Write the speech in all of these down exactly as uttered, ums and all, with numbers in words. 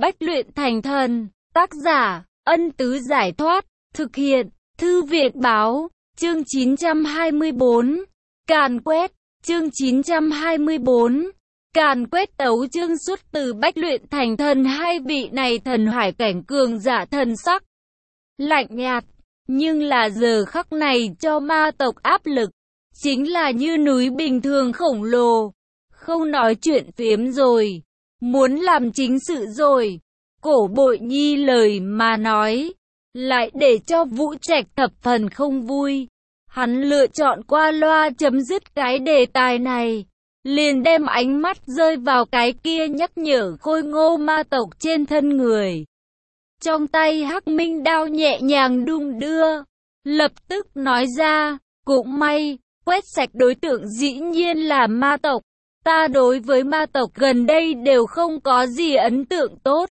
Bách luyện thành thần, tác giả, Ân Tứ Giải Thoát, thực hiện, Thư Viện Báo, chương chín trăm hai mươi bốn, Càn Quét, chương chín trăm hai mươi bốn, Càn Quét. Tấu chương xuất từ Bách luyện thành thần. Hai vị này thần hải cảnh cường giả thần sắc lạnh nhạt, nhưng là giờ khắc này cho ma tộc áp lực, chính là như núi bình thường khổng lồ. Không nói chuyện phiếm rồi, muốn làm chính sự rồi. Cổ Bội Nhi lời mà nói, lại để cho Vũ Trạch thập phần không vui. Hắn lựa chọn qua loa chấm dứt cái đề tài này, liền đem ánh mắt rơi vào cái kia nhắc nhở khôi ngô ma tộc trên thân người. Trong tay Hắc Minh đao nhẹ nhàng đung đưa, lập tức nói ra, cũng may, quét sạch đối tượng dĩ nhiên là ma tộc. Ta đối với ma tộc gần đây đều không có gì ấn tượng tốt.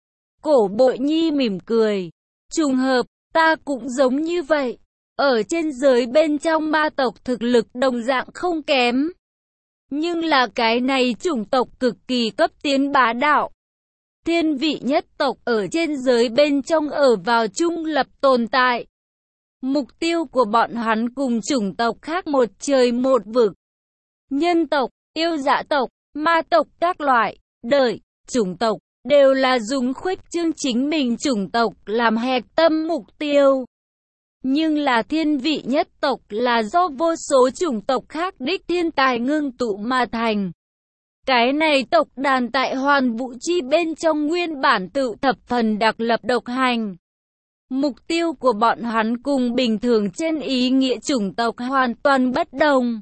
Cổ Bội Nhi mỉm cười, trùng hợp, ta cũng giống như vậy. Ở trên giới bên trong ma tộc thực lực đồng dạng không kém. Nhưng là cái này chủng tộc cực kỳ cấp tiến bá đạo. Thiên vị nhất tộc ở trên giới bên trong ở vào trung lập tồn tại. Mục tiêu của bọn hắn cùng chủng tộc khác một trời một vực. Nhân tộc, yêu dã tộc, ma tộc các loại, đời, chủng tộc, đều là dùng khuếch trương chính mình chủng tộc làm hạch tâm mục tiêu. Nhưng là thiên vị nhất tộc là do vô số chủng tộc khác đích thiên tài ngưng tụ mà thành. Cái này tộc đàn tại hoàn vũ chi bên trong nguyên bản tự thập phần đặc lập độc hành. Mục tiêu của bọn hắn cùng bình thường trên ý nghĩa chủng tộc hoàn toàn bất đồng.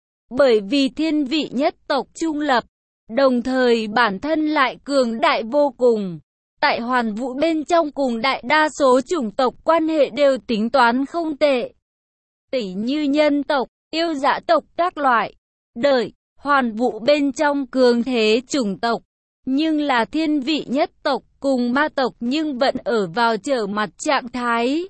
Bởi vì thiên vị nhất tộc trung lập, đồng thời bản thân lại cường đại vô cùng. Tại hoàn vũ bên trong cùng đại đa số chủng tộc quan hệ đều tính toán không tệ. Tỉ như nhân tộc, yêu dã tộc các loại, đời, hoàn vũ bên trong cường thế chủng tộc. Nhưng là thiên vị nhất tộc cùng ma tộc nhưng vẫn ở vào trở mặt trạng thái.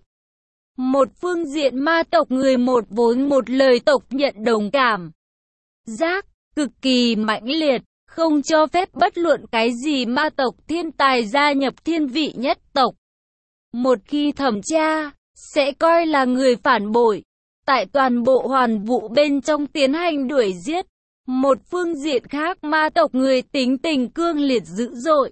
Một phương diện ma tộc người một vốn một lời tộc nhận đồng cảm giác cực kỳ mãnh liệt, không cho phép bất luận cái gì ma tộc thiên tài gia nhập thiên vị nhất tộc. Một khi thẩm tra, sẽ coi là người phản bội. Tại toàn bộ hoàn vũ bên trong tiến hành đuổi giết. Một phương diện khác ma tộc người tính tình cương liệt dữ dội.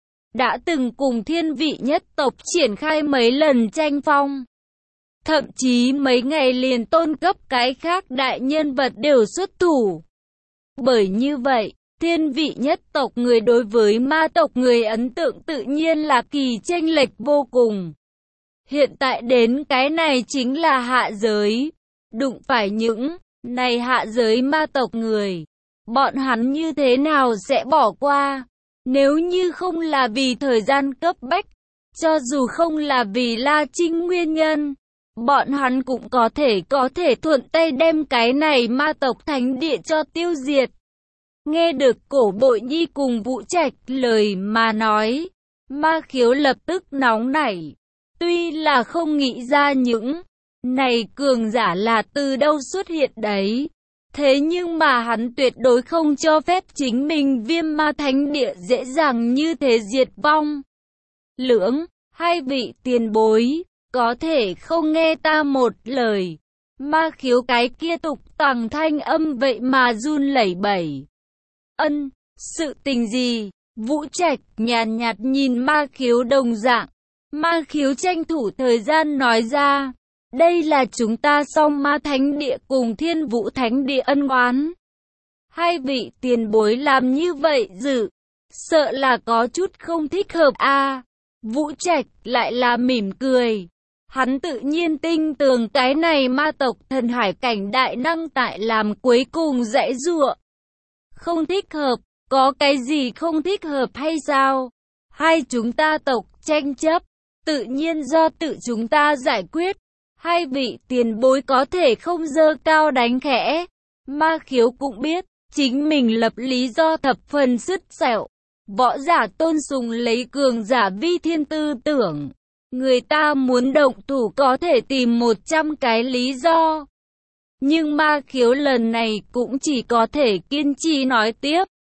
Đã từng cùng thiên vị nhất tộc triển khai mấy lần tranh phong. Thậm chí mấy ngày liền tôn cấp cái khác đại nhân vật đều xuất thủ. Bởi như vậy, thiên vị nhất tộc người đối với ma tộc người ấn tượng tự nhiên là kỳ chênh lệch vô cùng. Hiện tại đến cái này chính là hạ giới. Đụng phải những này hạ giới ma tộc người, bọn hắn như thế nào sẽ bỏ qua? Nếu như không là vì thời gian cấp bách, cho dù không là vì La Trinh nguyên nhân, bọn hắn cũng có thể có thể thuận tay đem cái này ma tộc thánh địa cho tiêu diệt. Nghe được Cổ Bội Nhi cùng Vũ Trạch lời mà nói, Ma Khiếu lập tức nóng nảy. Tuy là không nghĩ ra những này cường giả là từ đâu xuất hiện đấy, thế nhưng mà hắn tuyệt đối không cho phép chính mình Viêm Ma Thánh Địa dễ dàng như thế diệt vong. Lưỡng, hai vị tiền bối, có thể không nghe ta một lời. Ma Khiếu cái kia tục tằng thanh âm vậy mà run lẩy bẩy. Ân, sự tình gì? Vũ Trạch nhàn nhạt nhìn Ma Khiếu đồng dạng. Ma Khiếu tranh thủ thời gian nói ra. Đây là chúng ta song Ma Thánh Địa cùng Thiên Vũ Thánh Địa ân oán. Hai vị tiền bối làm như vậy dự, sợ là có chút không thích hợp a. À, Vũ Trạch lại là mỉm cười. Hắn tự nhiên tin tưởng cái này ma tộc thần hải cảnh đại năng tại làm cuối cùng dãy giụa. Không thích hợp, có cái gì không thích hợp hay sao? Hai chúng ta tộc tranh chấp, tự nhiên do tự chúng ta giải quyết. Hai vị tiền bối có thể không dơ cao đánh khẽ. Ma Khiếu cũng biết, chính mình lập lý do thập phần sứt sẹo. Võ giả tôn sùng lấy cường giả vi thiên tư tưởng. Người ta muốn động thủ có thể tìm một trăm cái lý do. Nhưng Ma Khiếu lần này cũng chỉ có thể kiên trì nói tiếp.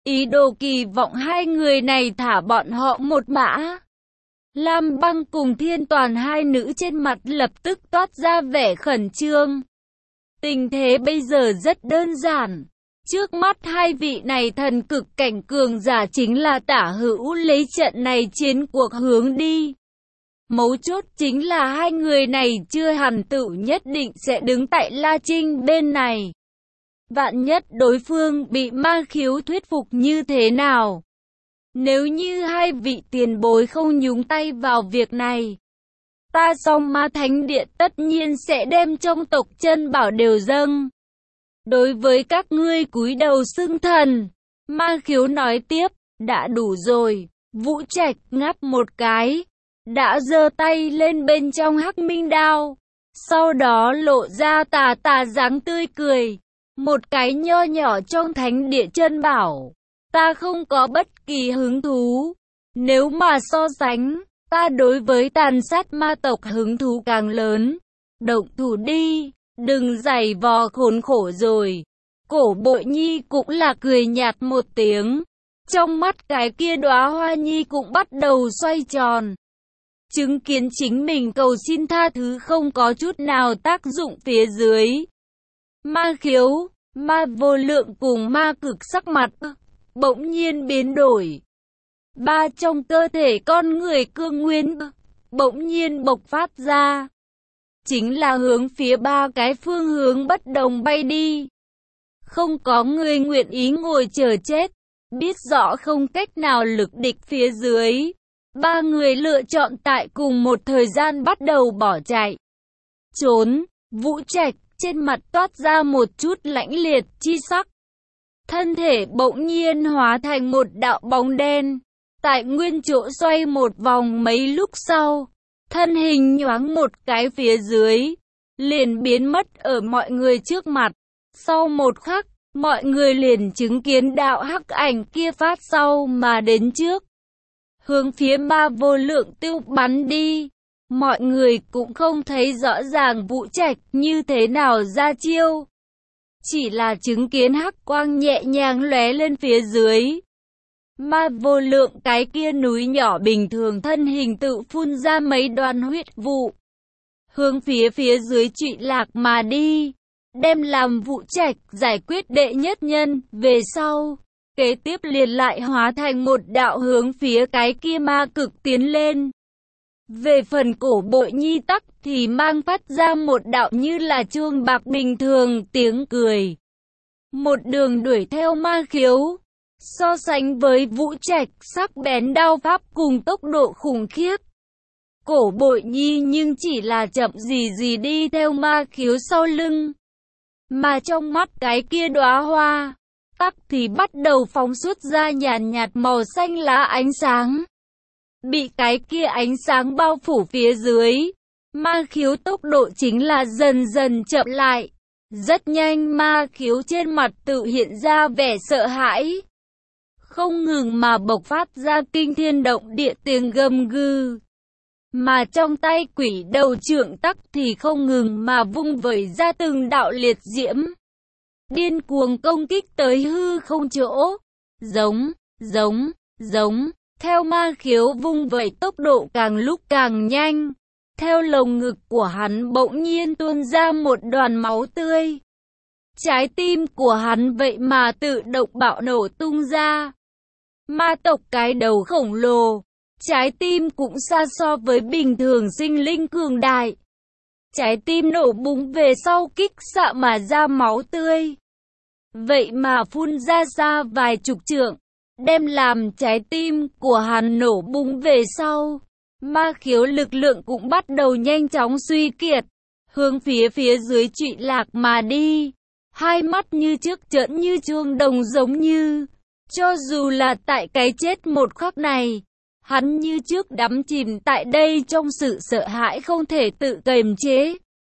ý đồ kỳ vọng hai người này thả bọn họ một mã. Lam Băng cùng Thiên Toàn hai nữ trên mặt lập tức toát ra vẻ khẩn trương. Tình thế bây giờ rất đơn giản. Trước mắt hai vị này thần cực cảnh cường giả chính là tả hữu lấy trận này chiến cuộc hướng đi. Mấu chốt chính là hai người này chưa hẳn tự nhất định sẽ đứng tại La Trinh bên này. Vạn nhất đối phương bị Ma Khiếu thuyết phục như thế nào? Nếu như hai vị tiền bối không nhúng tay vào việc này, ta Song Ma Thánh Điện tất nhiên sẽ đem trong tộc chân bảo đều dâng. Đối với các ngươi cúi đầu xưng thần, Ma Khiếu nói tiếp, đã đủ rồi. Vũ Trạch ngáp một cái, đã giơ tay lên bên trong Hắc Minh Đao, sau đó lộ ra tà tà dáng tươi cười. Một cái nho nhỏ trong thánh địa chân bảo, ta không có bất kỳ hứng thú. Nếu mà so sánh, ta đối với tàn sát ma tộc hứng thú càng lớn. Động thủ đi, đừng giày vò khốn khổ rồi. Cổ Bội Nhi cũng là cười nhạt một tiếng. Trong mắt cái kia đóa hoa nhi cũng bắt đầu xoay tròn. Chứng kiến chính mình cầu xin tha thứ không có chút nào tác dụng phía dưới. Ma Khiếu, Ma Vô Lượng cùng Ma Cực sắc mặt bỗng nhiên biến đổi. Ba trong cơ thể con người cương nguyên bỗng nhiên bộc phát ra, chính là hướng phía ba cái phương hướng bất đồng bay đi. Không có người nguyện ý ngồi chờ chết, biết rõ không cách nào lực địch phía dưới. Ba người lựa chọn tại cùng một thời gian bắt đầu bỏ chạy. Trốn, Vũ Trạch trên mặt toát ra một chút lãnh liệt chi sắc. Thân thể bỗng nhiên hóa thành một đạo bóng đen. Tại nguyên chỗ xoay một vòng mấy lúc sau, thân hình nhoáng một cái phía dưới, liền biến mất ở mọi người trước mặt. Sau một khắc, mọi người liền chứng kiến đạo hắc ảnh kia phát sau mà đến trước, hướng phía Ma Vô Lượng tiêu bắn đi. Mọi người cũng không thấy rõ ràng Vũ Trạch như thế nào ra chiêu, chỉ là chứng kiến hắc quang nhẹ nhàng lóe lên phía dưới. Ma Vô Lượng cái kia núi nhỏ bình thường thân hình tự phun ra mấy đoàn huyết vụ, hướng phía phía dưới trụy lạc mà đi, đem làm Vũ Trạch giải quyết đệ nhất nhân. Về sau, kế tiếp liền lại hóa thành một đạo hướng phía cái kia Ma Cực tiến lên. Về phần Cổ Bội Nhi tắc thì mang phát ra một đạo như là chuông bạc bình thường tiếng cười, một đường đuổi theo Ma Khiếu. So sánh với Vũ Trạch sắc bén đao pháp cùng tốc độ khủng khiếp, Cổ Bội Nhi nhưng chỉ là chậm gì gì đi theo Ma Khiếu sau lưng. Mà trong mắt cái kia đóa hoa tắc thì bắt đầu phóng xuất ra nhàn nhạt màu xanh lá ánh sáng. Bị cái kia ánh sáng bao phủ phía dưới, Ma Khiếu tốc độ chính là dần dần chậm lại. Rất nhanh Ma Khiếu trên mặt tự hiện ra vẻ sợ hãi, không ngừng mà bộc phát ra kinh thiên động địa tiếng gầm gừ. Mà trong tay quỷ đầu trượng tắc thì không ngừng mà vung vẩy ra từng đạo liệt diễm, điên cuồng công kích tới hư không chỗ. Giống, giống, giống. Theo Ma Khiếu vung vẩy tốc độ càng lúc càng nhanh, theo lồng ngực của hắn bỗng nhiên tuôn ra một đoàn máu tươi. Trái tim của hắn vậy mà tự động bạo nổ tung ra. Ma tộc cái đầu khổng lồ, trái tim cũng xa so với bình thường sinh linh cường đại. Trái tim nổ bùng về sau kích xạ mà ra máu tươi, vậy mà phun ra xa vài chục trượng, đem làm trái tim của hắn nổ bùng về sau. Ma Khiếu lực lượng cũng bắt đầu nhanh chóng suy kiệt, hướng phía phía dưới trụy lạc mà đi. Hai mắt như trước trợn như chuông đồng giống như, cho dù là tại cái chết một khắc này, hắn như trước đắm chìm tại đây trong sự sợ hãi không thể tự kiềm chế.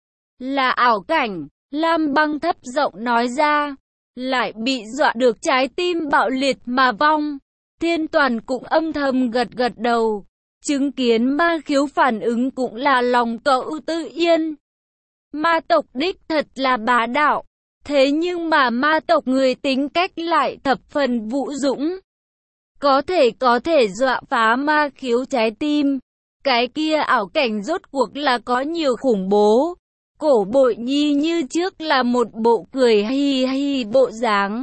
Là ảo cảnh, Lam Băng thấp giọng nói ra, lại bị dọa được trái tim bạo liệt mà vong. Thiên Toàn cũng âm thầm gật gật đầu, chứng kiến Ma Khiếu phản ứng cũng là lòng cậu tự yên. Ma tộc đích thật là bá đạo, Thế nhưng mà ma tộc người tính cách lại thập phần vũ dũng. Có thể có thể dọa phá ma khiếu trái tim. Cái kia ảo cảnh rốt cuộc là có nhiều khủng bố. Cổ Bội Nhi như trước là một bộ cười hi hi bộ dáng.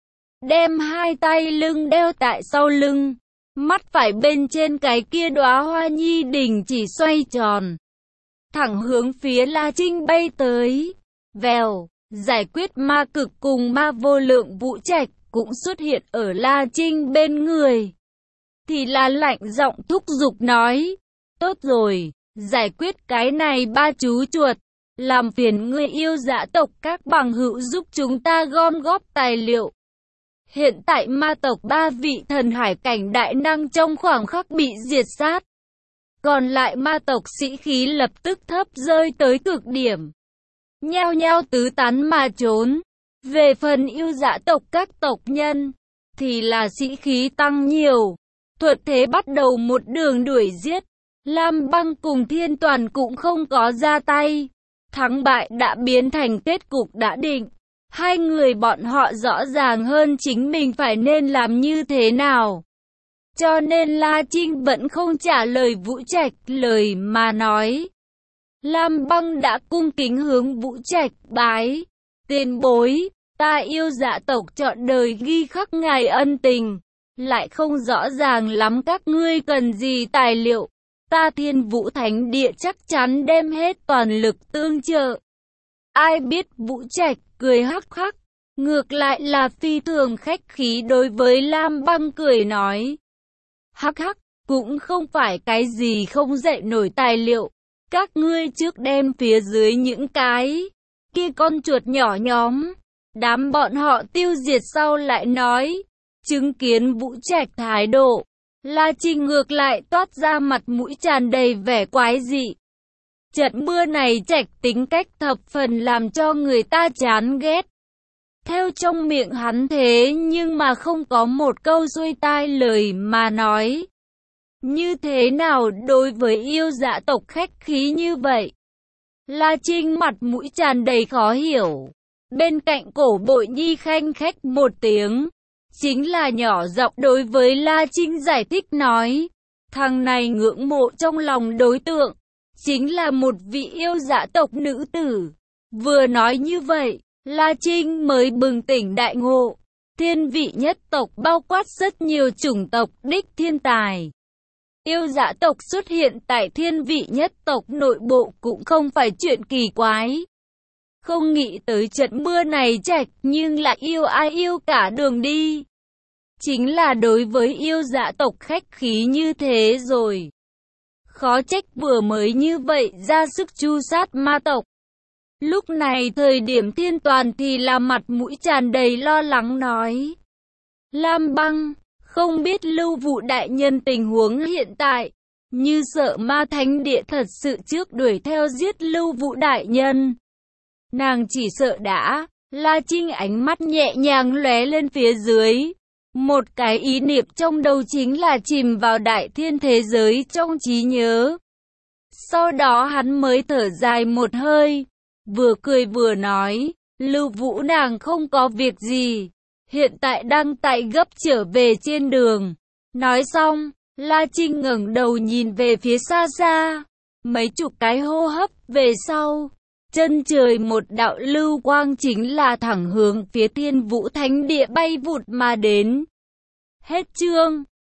Đem hai tay lưng đeo tại sau lưng. Mắt phải bên trên cái kia đóa hoa nhi đình chỉ xoay tròn. Thẳng hướng phía La Trinh bay tới. Vèo, giải quyết ma cực cùng ma vô lượng Vũ Trạch cũng xuất hiện ở La Trinh bên người. Thì là lạnh giọng thúc giục nói. Tốt rồi, giải quyết cái này ba chú chuột. Làm phiền ngươi yêu dã tộc các bằng hữu giúp chúng ta gom góp tài liệu. Hiện tại ma tộc ba vị thần hải cảnh đại năng trong khoảng khắc bị diệt sát. Còn lại ma tộc sĩ khí lập tức thấp rơi tới cực điểm. Nhao nhao tứ tán mà trốn. Về phần yêu dã tộc các tộc nhân, thì là sĩ khí tăng nhiều. Thuật thế bắt đầu một đường đuổi giết. Lam Băng cùng Thiên Toàn cũng không có ra tay. Thắng bại đã biến thành kết cục đã định. Hai người bọn họ rõ ràng hơn chính mình phải nên làm như thế nào. Cho nên La Trinh vẫn không trả lời Vũ Trạch lời mà nói. Lam Băng đã cung kính hướng Vũ Trạch bái. Tiền bối, ta yêu dã tộc trọn đời ghi khắc ngài ân tình. Lại không rõ ràng lắm các ngươi cần gì tài liệu. Ta Thiên Vũ Thánh Địa chắc chắn đem hết toàn lực tương trợ. Ai biết Vũ Trạch cười hắc hắc. Ngược lại là phi thường khách khí đối với Lam Băng cười nói. Hắc hắc, cũng không phải cái gì không dậy nổi tài liệu. Các ngươi trước đem phía dưới những cái kia con chuột nhỏ nhóm. Đám bọn họ tiêu diệt sau lại nói. Chứng kiến Vũ Trạch thái độ. La Trinh ngược lại toát ra mặt mũi tràn đầy vẻ quái dị. Trận mưa này Trạch tính cách thập phần làm cho người ta chán ghét. Theo trong miệng hắn thế nhưng mà không có một câu xuôi tai lời mà nói. Như thế nào đối với yêu dã tộc khách khí như vậy? La Trinh mặt mũi tràn đầy khó hiểu. Bên cạnh Cổ Bội Nhi khanh khách một tiếng. Chính là nhỏ giọng đối với La Trinh giải thích nói. Thằng này ngưỡng mộ trong lòng đối tượng. Chính là một vị yêu dã tộc nữ tử. Vừa nói như vậy, La Trinh mới bừng tỉnh đại ngộ. Thiên vị nhất tộc bao quát rất nhiều chủng tộc đích thiên tài. Yêu dã tộc xuất hiện tại thiên vị nhất tộc nội bộ cũng không phải chuyện kỳ quái. Không nghĩ tới trận mưa này Trạch nhưng lại yêu ai yêu cả đường đi. Chính là đối với yêu dã tộc khách khí như thế rồi. Khó trách vừa mới như vậy ra sức chu sát ma tộc. Lúc này thời điểm Thiên Toàn thì là mặt mũi tràn đầy lo lắng nói. Lam Băng, không biết Lưu Vụ đại nhân tình huống hiện tại. Như sợ ma thánh địa thật sự trước đuổi theo giết Lưu Vụ đại nhân. Nàng chỉ sợ đã. La Trinh ánh mắt nhẹ nhàng lóe lên phía dưới. Một cái ý niệm trong đầu chính là chìm vào đại thiên thế giới trong trí nhớ. Sau đó hắn mới thở dài một hơi. Vừa cười vừa nói, Lưu Vũ nàng không có việc gì. Hiện tại đang tại gấp trở về trên đường. Nói xong, La Trinh ngẩng đầu nhìn về phía xa xa. Mấy chục cái hô hấp về sau. Chân trời một đạo lưu quang chính là thẳng hướng phía Thiên Vũ Thánh Địa bay vụt mà đến. Hết chương.